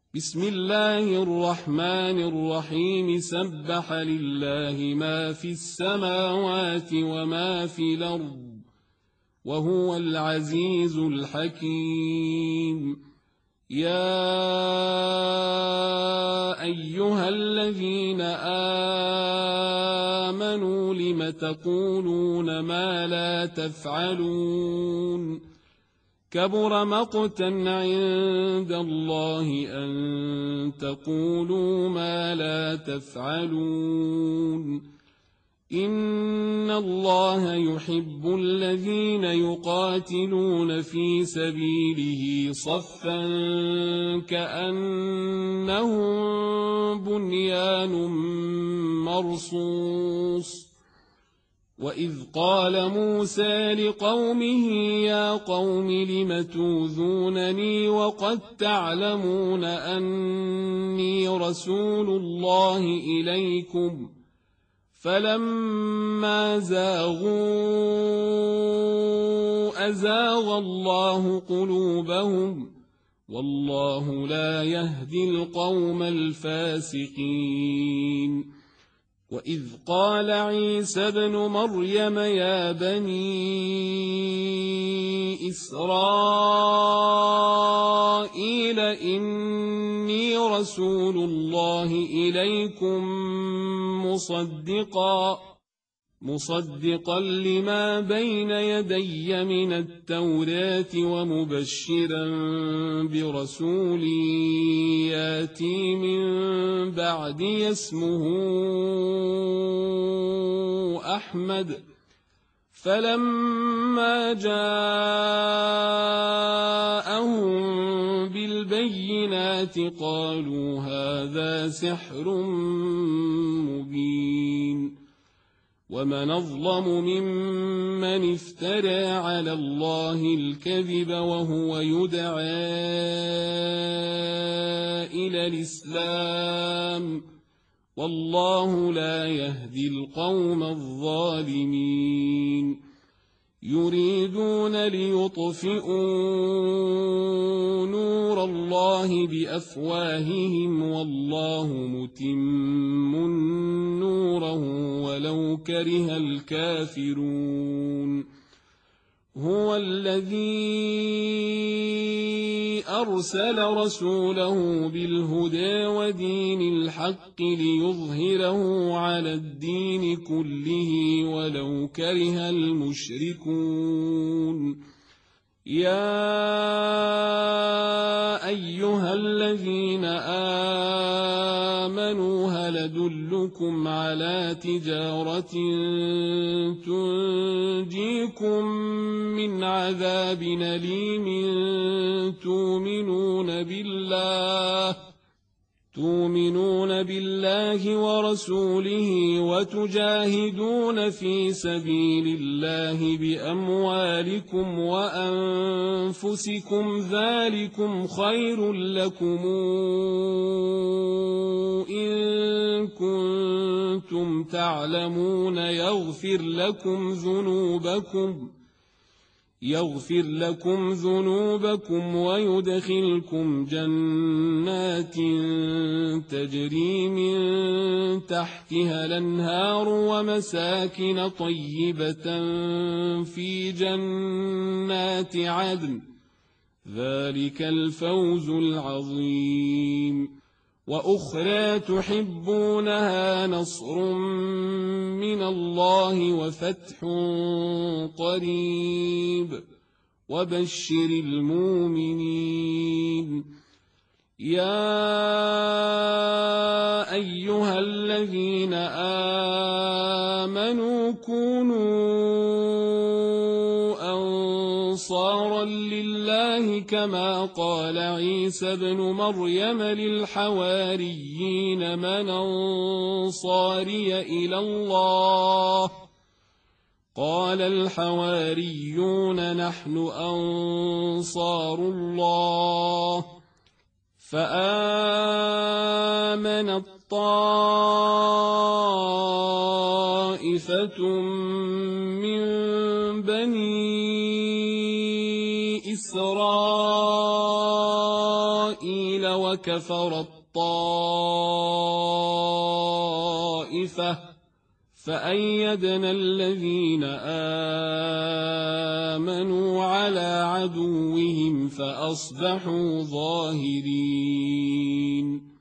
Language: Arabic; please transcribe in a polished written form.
بسم الله الرحمن الرحيم سبح لله ما في السماوات وما في الأرض وهو العزيز الحكيم. يا أيها الذين آمنوا لم تقولون ما لا تفعلون كبر مقتا عند الله أن تقولوا ما لا تفعلون. إن الله يحب الذين يقاتلون في سبيله صفا كأنهم بنيان مرصوص. وإذ قال موسى لقومه يا قوم لم توذونني وقد تعلمون أني رسول الله إليكم فلما زاغوا أزاغ الله قلوبهم والله لا يهدي القوم الفاسقين. وإذ قال عيسى ابن مريم يا بني إسرائيل إني رسول الله إليكم مصدقا لما بين يدي من التوراة ومبشرا برسول ياتي من بعدي اسمه أحمد. فلما جاءهم بالبينات قالوا هذا سحر مبين. ومن أظلم ممن افترى على الله الكذب وهو يدعى إلى الإسلام والله لا يهدي القوم الظالمين. يريدون ليطفئوا نور الله بأفواههم والله متم نوره ولو كره الكافرون. هو الذي أرسل رسوله بالهدى ودين الحق ليظهره على الدين كله ولو كره المشركون. يا أيها الذين آمنوا هل أدلكم على تجارة تنجيكم من عذاب أليم تؤمنون بالله ورسوله وتجاهدون في سبيل الله بأموالكم وأنفسكم ذلكم خير لكم إن كنتم تعلمون يغفر لكم ذنوبكم ويدخلكم جنات تجري من تحتها الأنهار ومساكن طيبة في جنات عدن ذلك الفوز العظيم. وأخرى تحبونها نصر من الله وفتح قريب وبشر المؤمنين. يا أيها الذين آمنوا كونوا أنصارا لله كما قال عيسى ابن مريم للحواريين من أنصاري إلى الله قال الحواريون نحن أنصار الله. فآمنت طائفة من بني إسرائيل وكفرت طائفة فأيدنا الذين آمنوا على عدوهم فأصبحوا ظاهرين.